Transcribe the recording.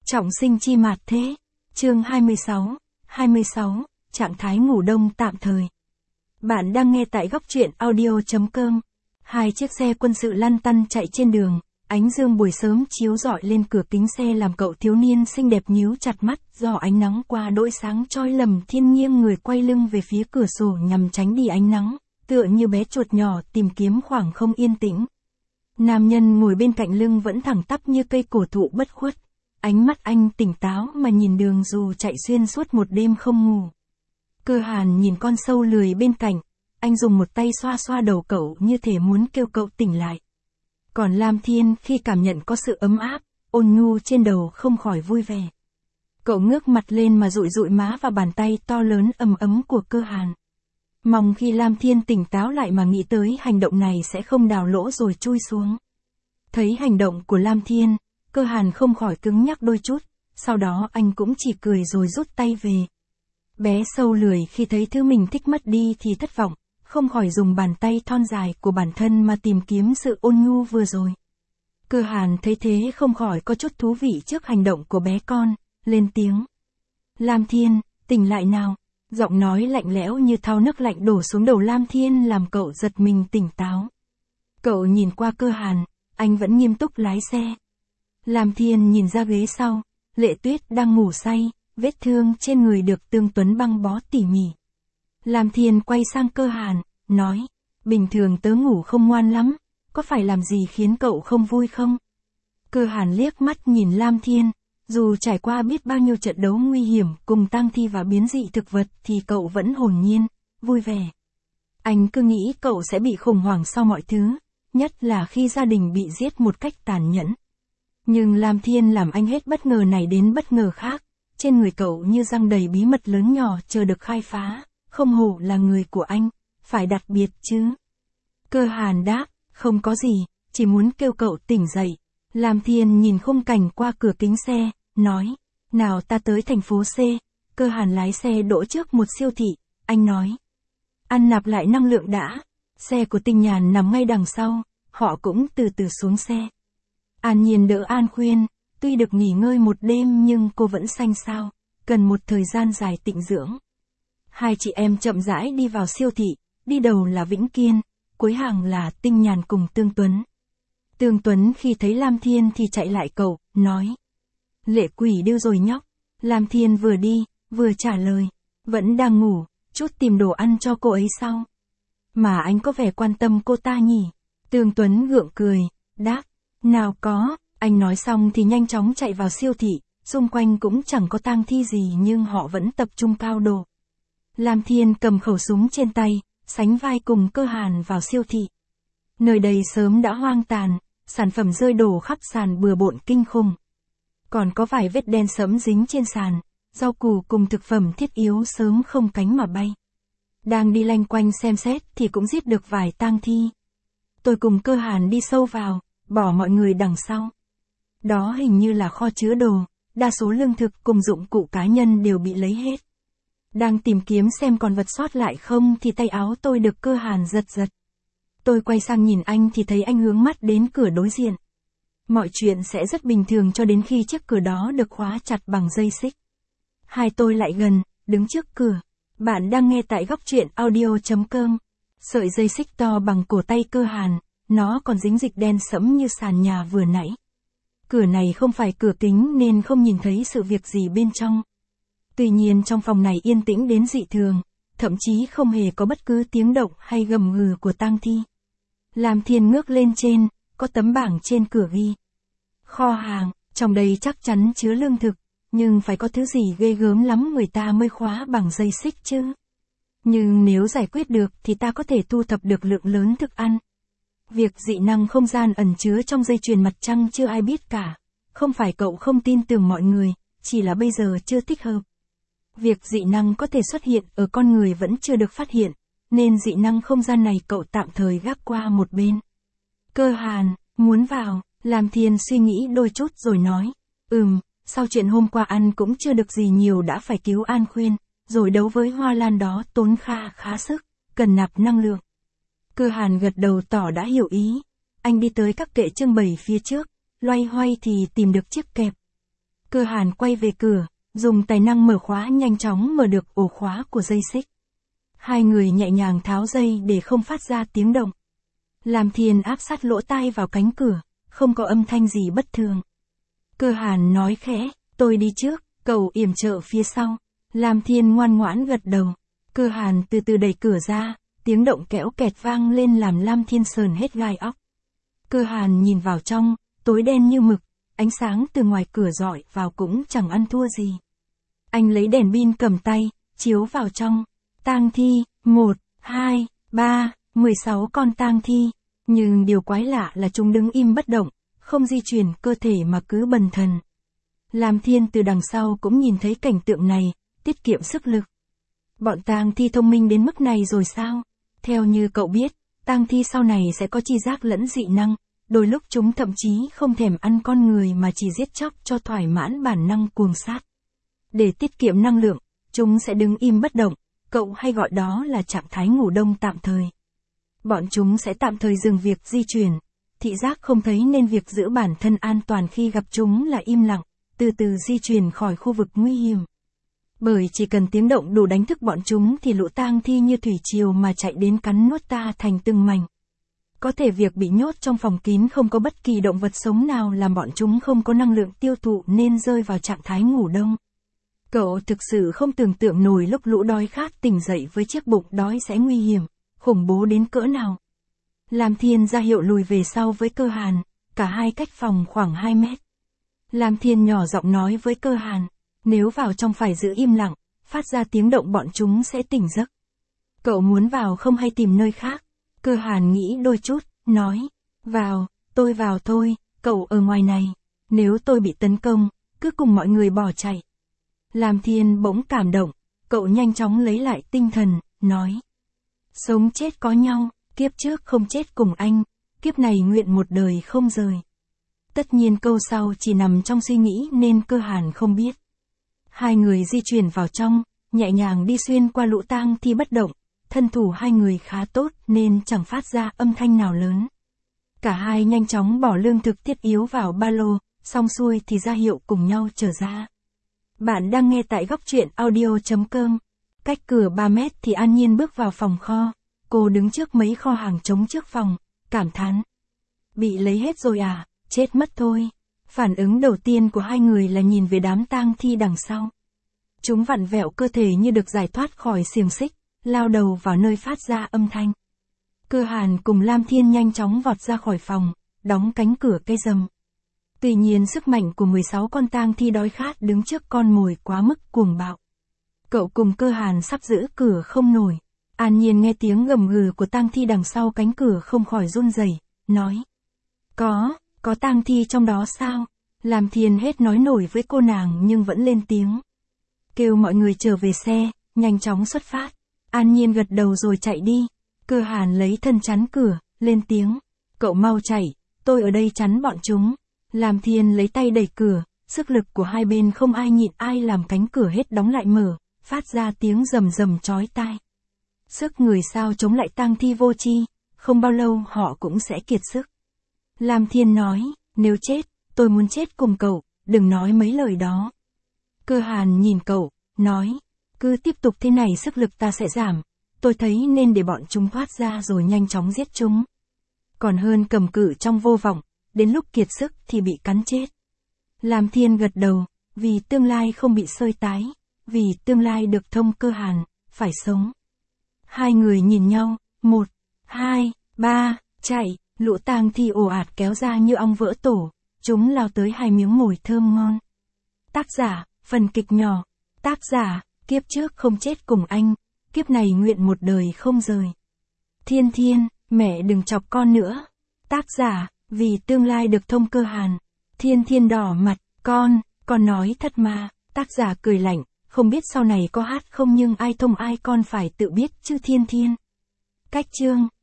Trọng sinh chi mạt thế. Chương 26, trạng thái ngủ đông tạm thời. Bạn đang nghe tại góc truyện audio.com. Hai chiếc xe quân sự lăn tăn chạy trên đường, ánh dương buổi sớm chiếu rọi lên cửa kính xe làm cậu thiếu niên xinh đẹp nhíu chặt mắt, do ánh nắng qua đỗi sáng chói lầm thiên nghiêng người quay lưng về phía cửa sổ nhằm tránh đi ánh nắng, tựa như bé chuột nhỏ tìm kiếm khoảng không yên tĩnh. Nam nhân ngồi bên cạnh lưng vẫn thẳng tắp như cây cổ thụ bất khuất. Ánh mắt anh tỉnh táo mà nhìn đường dù chạy xuyên suốt một đêm không ngủ. Cơ Hàn nhìn con sâu lười bên cạnh, anh dùng một tay xoa xoa đầu cậu như thể muốn kêu cậu tỉnh lại. Còn Lam Thiên khi cảm nhận có sự ấm áp, ôn nhu trên đầu không khỏi vui vẻ. Cậu ngước mặt lên mà dụi dụi má vào bàn tay to lớn ấm ấm của Cơ Hàn. Mong khi Lam Thiên tỉnh táo lại mà nghĩ tới hành động này sẽ không đào lỗ rồi chui xuống. Thấy hành động của Lam Thiên, Cơ Hàn không khỏi cứng nhắc đôi chút, sau đó anh cũng chỉ cười rồi rút tay về. Bé sâu lười khi thấy thứ mình thích mất đi thì thất vọng, không khỏi dùng bàn tay thon dài của bản thân mà tìm kiếm sự ôn nhu vừa rồi. Cơ Hàn thấy thế không khỏi có chút thú vị trước hành động của bé con, lên tiếng. Lam Thiên, tỉnh lại nào. Giọng nói lạnh lẽo như thao nước lạnh đổ xuống đầu Lam Thiên làm cậu giật mình tỉnh táo. Cậu nhìn qua Cơ Hàn, anh vẫn nghiêm túc lái xe. Lam Thiên nhìn ra ghế sau, Lệ Tuyết đang ngủ say, vết thương trên người được Tương Tuấn băng bó tỉ mỉ. Lam Thiên quay sang Cơ Hàn, nói, bình thường tớ ngủ không ngoan lắm, có phải làm gì khiến cậu không vui không? Cơ Hàn liếc mắt nhìn Lam Thiên, dù trải qua biết bao nhiêu trận đấu nguy hiểm cùng tang thi và biến dị thực vật thì cậu vẫn hồn nhiên, vui vẻ. Anh cứ nghĩ cậu sẽ bị khủng hoảng sau mọi thứ, nhất là khi gia đình bị giết một cách tàn nhẫn. Nhưng Lam Thiên làm anh hết bất ngờ này đến bất ngờ khác, trên người cậu như răng đầy bí mật lớn nhỏ chờ được khai phá, không hổ là người của anh, phải đặc biệt chứ. Cơ Hàn đáp, không có gì, chỉ muốn kêu cậu tỉnh dậy. Lam Thiên nhìn khung cảnh qua cửa kính xe, nói, nào ta tới thành phố C. Cơ Hàn lái xe đỗ trước một siêu thị, anh nói. Ăn nạp lại năng lượng đã. Xe của Tinh Nhàn nằm ngay đằng sau, họ cũng từ từ xuống xe. An Nhiên đỡ An khuyên, tuy được nghỉ ngơi một đêm nhưng cô vẫn xanh xao, cần một thời gian dài tịnh dưỡng. Hai chị em chậm rãi đi vào siêu thị, đi đầu là Vĩnh Kiên, cuối hàng là Tinh Nhàn cùng Tương Tuấn. Tương Tuấn khi thấy Lam Thiên thì chạy lại cậu, nói. Lệ quỷ điêu rồi nhóc. Lam Thiên vừa đi, vừa trả lời. Vẫn đang ngủ, chút tìm đồ ăn cho cô ấy sau. Mà anh có vẻ quan tâm cô ta nhỉ? Tương Tuấn gượng cười, đáp. Nào có, anh nói xong thì nhanh chóng chạy vào siêu thị, xung quanh cũng chẳng có tang thi gì nhưng họ vẫn tập trung cao độ. Lam Thiên cầm khẩu súng trên tay, sánh vai cùng Cơ Hàn vào siêu thị. Nơi đây sớm đã hoang tàn, sản phẩm rơi đổ khắp sàn bừa bộn kinh khủng. Còn có vài vết đen sẫm dính trên sàn, rau củ cùng thực phẩm thiết yếu sớm không cánh mà bay. Đang đi lanh quanh xem xét thì cũng giết được vài tang thi. Tôi cùng Cơ Hàn đi sâu vào, bỏ mọi người đằng sau. Đó hình như là kho chứa đồ, đa số lương thực cùng dụng cụ cá nhân đều bị lấy hết. Đang tìm kiếm xem còn vật sót lại không thì tay áo tôi được Cơ Hàn giật giật. Tôi quay sang nhìn anh thì thấy anh hướng mắt đến cửa đối diện. Mọi chuyện sẽ rất bình thường cho đến khi chiếc cửa đó được khóa chặt bằng dây xích. Hai tôi lại gần, đứng trước cửa. Bạn đang nghe tại góc truyện audio.com. Sợi dây xích to bằng cổ tay Cơ Hàn, nó còn dính dịch đen sẫm như sàn nhà vừa nãy. Cửa này không phải cửa kính nên không nhìn thấy sự việc gì bên trong. Tuy nhiên trong phòng này yên tĩnh đến dị thường, thậm chí không hề có bất cứ tiếng động hay gầm gừ của tang thi. Lam Thiên ngước lên trên, có tấm bảng trên cửa ghi. Kho hàng, trong đây chắc chắn chứa lương thực, nhưng phải có thứ gì ghê gớm lắm người ta mới khóa bằng dây xích chứ. Nhưng nếu giải quyết được thì ta có thể thu thập được lượng lớn thức ăn. Việc dị năng không gian ẩn chứa trong dây chuyền mặt trăng chưa ai biết cả. Không phải cậu không tin tưởng mọi người, chỉ là bây giờ chưa thích hợp. Việc dị năng có thể xuất hiện ở con người vẫn chưa được phát hiện, nên dị năng không gian này cậu tạm thời gác qua một bên. Cơ Hàn, muốn vào, Lam Thiên suy nghĩ đôi chút rồi nói. Sau chuyện hôm qua ăn cũng chưa được gì nhiều đã phải cứu An khuyên, rồi đấu với Hoa Lan đó tốn khá sức, cần nạp năng lượng. Cơ Hàn gật đầu tỏ đã hiểu ý. Anh đi tới các kệ trưng bày phía trước, loay hoay thì tìm được chiếc kẹp. Cơ Hàn quay về cửa, dùng tài năng mở khóa nhanh chóng mở được ổ khóa của dây xích. Hai người nhẹ nhàng tháo dây để không phát ra tiếng động. Lam Thiên áp sát lỗ tai vào cánh cửa, không có âm thanh gì bất thường. Cơ Hàn nói khẽ, tôi đi trước, cậu yểm trợ phía sau. Lam Thiên ngoan ngoãn gật đầu. Cơ Hàn từ từ đẩy cửa ra, tiếng động kéo kẹt vang lên làm Lam Thiên sờn hết gai óc. Cơ Hàn nhìn vào trong, tối đen như mực, ánh sáng từ ngoài cửa rọi vào cũng chẳng ăn thua gì. Anh lấy đèn pin cầm tay, chiếu vào trong. Tang thi, 1, 2, 3, 16 con tang thi. Nhưng điều quái lạ là chúng đứng im bất động, không di chuyển cơ thể mà cứ bần thần. Lam Thiên từ đằng sau cũng nhìn thấy cảnh tượng này, tiết kiệm sức lực. Bọn tang thi thông minh đến mức này rồi sao? Theo như cậu biết, tang thi sau này sẽ có tri giác lẫn dị năng, đôi lúc chúng thậm chí không thèm ăn con người mà chỉ giết chóc cho thỏa mãn bản năng cuồng sát. Để tiết kiệm năng lượng, chúng sẽ đứng im bất động, cậu hay gọi đó là trạng thái ngủ đông tạm thời. Bọn chúng sẽ tạm thời dừng việc di chuyển, thị giác không thấy nên việc giữ bản thân an toàn khi gặp chúng là im lặng, từ từ di chuyển khỏi khu vực nguy hiểm. Bởi chỉ cần tiếng động đủ đánh thức bọn chúng thì lũ tang thi như thủy triều mà chạy đến cắn nuốt ta thành từng mảnh. Có thể việc bị nhốt trong phòng kín không có bất kỳ động vật sống nào làm bọn chúng không có năng lượng tiêu thụ nên rơi vào trạng thái ngủ đông. Cậu thực sự không tưởng tượng nổi lúc lũ đói khát tỉnh dậy với chiếc bụng đói sẽ nguy hiểm, khủng bố đến cỡ nào. Lam Thiên ra hiệu lùi về sau với Cơ Hàn, cả hai cách phòng khoảng 2 mét. Lam Thiên nhỏ giọng nói với Cơ Hàn, nếu vào trong phải giữ im lặng, phát ra tiếng động bọn chúng sẽ tỉnh giấc. Cậu muốn vào không hay tìm nơi khác? Cơ Hàn nghĩ đôi chút, nói, vào, tôi vào thôi, cậu ở ngoài này, nếu tôi bị tấn công, cứ cùng mọi người bỏ chạy. Lam Thiên bỗng cảm động, cậu nhanh chóng lấy lại tinh thần, nói, sống chết có nhau, kiếp trước không chết cùng anh, kiếp này nguyện một đời không rời. Tất nhiên câu sau chỉ nằm trong suy nghĩ nên Cơ Hàn không biết. Hai người di chuyển vào trong, nhẹ nhàng đi xuyên qua lũ tang thi bất động, thân thủ hai người khá tốt nên chẳng phát ra âm thanh nào lớn. Cả hai nhanh chóng bỏ lương thực thiết yếu vào ba lô, xong xuôi thì ra hiệu cùng nhau trở ra. Bạn đang nghe tại góc truyện audio.com. Cách cửa 3 mét thì An Nhiên bước vào phòng kho. Cô đứng trước mấy kho hàng trống trước phòng, cảm thán. Bị lấy hết rồi à, chết mất thôi. Phản ứng đầu tiên của hai người là nhìn về đám tang thi đằng sau. Chúng vặn vẹo cơ thể như được giải thoát khỏi xiềng xích, lao đầu vào nơi phát ra âm thanh. Cơ Hàn cùng Lam Thiên nhanh chóng vọt ra khỏi phòng, đóng cánh cửa cây rầm. Tuy nhiên sức mạnh của 16 con tang thi đói khát đứng trước con mồi quá mức cuồng bạo. Cậu cùng Cơ Hàn sắp giữ cửa không nổi. An Nhiên nghe tiếng gầm gừ của tang thi đằng sau cánh cửa không khỏi run rẩy, nói. Có tang thi trong đó sao? Lam Thiên hết nói nổi với cô nàng nhưng vẫn lên tiếng. Kêu mọi người trở về xe, nhanh chóng xuất phát. An Nhiên gật đầu rồi chạy đi. Cơ Hàn lấy thân chắn cửa, lên tiếng. Cậu mau chạy, tôi ở đây chắn bọn chúng. Lam Thiên lấy tay đẩy cửa, sức lực của hai bên không ai nhịn ai làm cánh cửa hết đóng lại mở, phát ra tiếng rầm rầm chói tai. Sức người sao chống lại tang thi vô tri, không bao lâu họ cũng sẽ kiệt sức. Lam Thiên nói, nếu chết, tôi muốn chết cùng cậu, đừng nói mấy lời đó. Cơ Hàn nhìn cậu, nói, cứ tiếp tục thế này sức lực ta sẽ giảm, tôi thấy nên để bọn chúng thoát ra rồi nhanh chóng giết chúng. Còn hơn cầm cự trong vô vọng, đến lúc kiệt sức thì bị cắn chết. Lam Thiên gật đầu, vì tương lai không bị sơi tái, vì tương lai được thông. Cơ Hàn, phải sống. Hai người nhìn nhau, 1, 2, 3, chạy, lũ tang thi ồ ạt kéo ra như ong vỡ tổ, chúng lao tới hai miếng mồi thơm ngon. Tác giả, phần kịch nhỏ. Tác giả, kiếp trước không chết cùng anh, kiếp này nguyện một đời không rời. Thiên Thiên, mẹ đừng chọc con nữa. Tác giả, vì tương lai được thông. Cơ Hàn. Thiên Thiên đỏ mặt, con nói thật mà. Tác giả cười lạnh, không biết sau này có hát không nhưng ai thông ai con phải tự biết chứ Thiên Thiên. Cách chương.